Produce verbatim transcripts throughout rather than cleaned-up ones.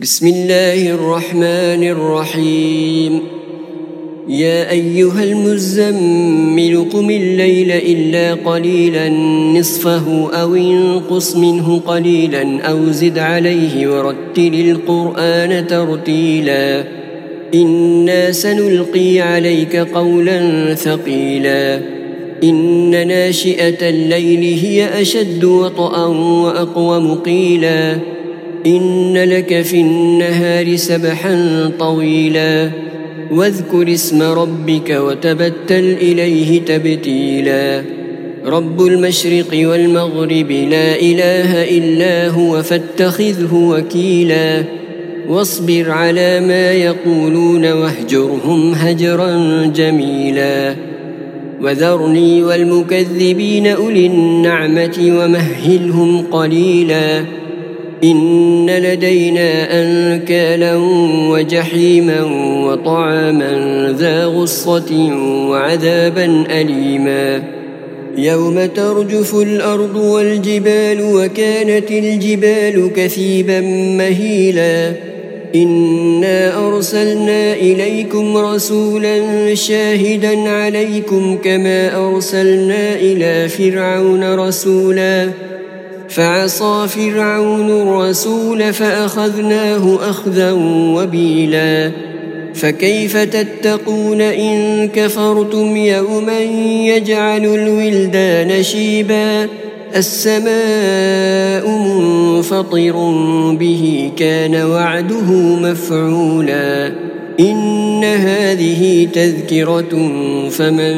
بسم الله الرحمن الرحيم. يا أيها المزمل قم الليل إلا قليلا نصفه أو انقص منه قليلا أو زد عليه ورتل القرآن ترتيلا إنا سنلقي عليك قولا ثقيلا إن ناشئة الليل هي أشد وطئا وأقوم قيلا إن لك في النهار سبحا طويلا واذكر اسم ربك وتبتل إليه تبتيلا رب المشرق والمغرب لا إله إلا هو فاتخذه وكيلا واصبر على ما يقولون واهجرهم هجرا جميلا وذرني والمكذبين أولي النعمة ومهلهم قليلا إن لدينا أنكالا وجحيما وطعاما ذا غصة وعذابا أليما يوم ترجف الأرض والجبال وكانت الجبال كثيبا مهيلا إنا أرسلنا إليكم رسولا شاهدا عليكم كما أرسلنا إلى فرعون رسولا فعصى فرعون الرسول فأخذناه أخذا وبيلا فكيف تتقون إن كفرتم يوما يجعل الولدان شيبا السماء منفطر به كان وعده مفعولا إن هذه تذكرة فمن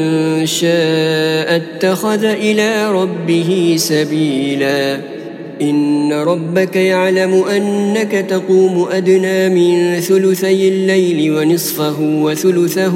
شاء اتخذ إلى ربه سبيلا إن ربك يعلم أنك تقوم أدنى من ثلثي الليل ونصفه وثلثه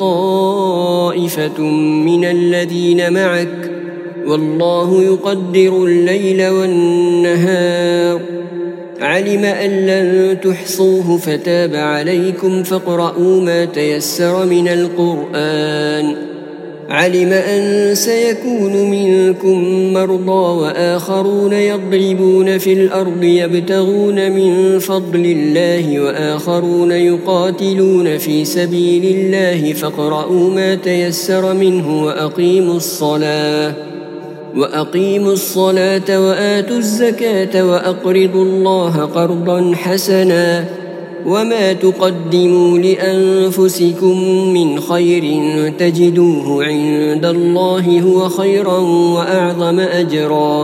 وطائفة من الذين معك والله يقدر الليل والنهار علم أن لن تحصوه فتاب عليكم فاقرؤوا ما تيسر من القرآن علم أن سيكون منكم مرضى وآخرون يضربون في الأرض يبتغون من فضل الله وآخرون يقاتلون في سبيل الله فاقرؤوا ما تيسر منه وأقيموا الصلاة وأقيموا الصلاة وآتوا الزكاة وأقرضوا الله قرضا حسنا وما تقدموا لأنفسكم من خير تجدوه عند الله هو خيرا وأعظم أجرا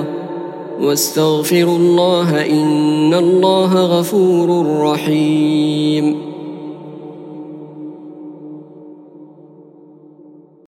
واستغفروا الله إن الله غفور رحيم.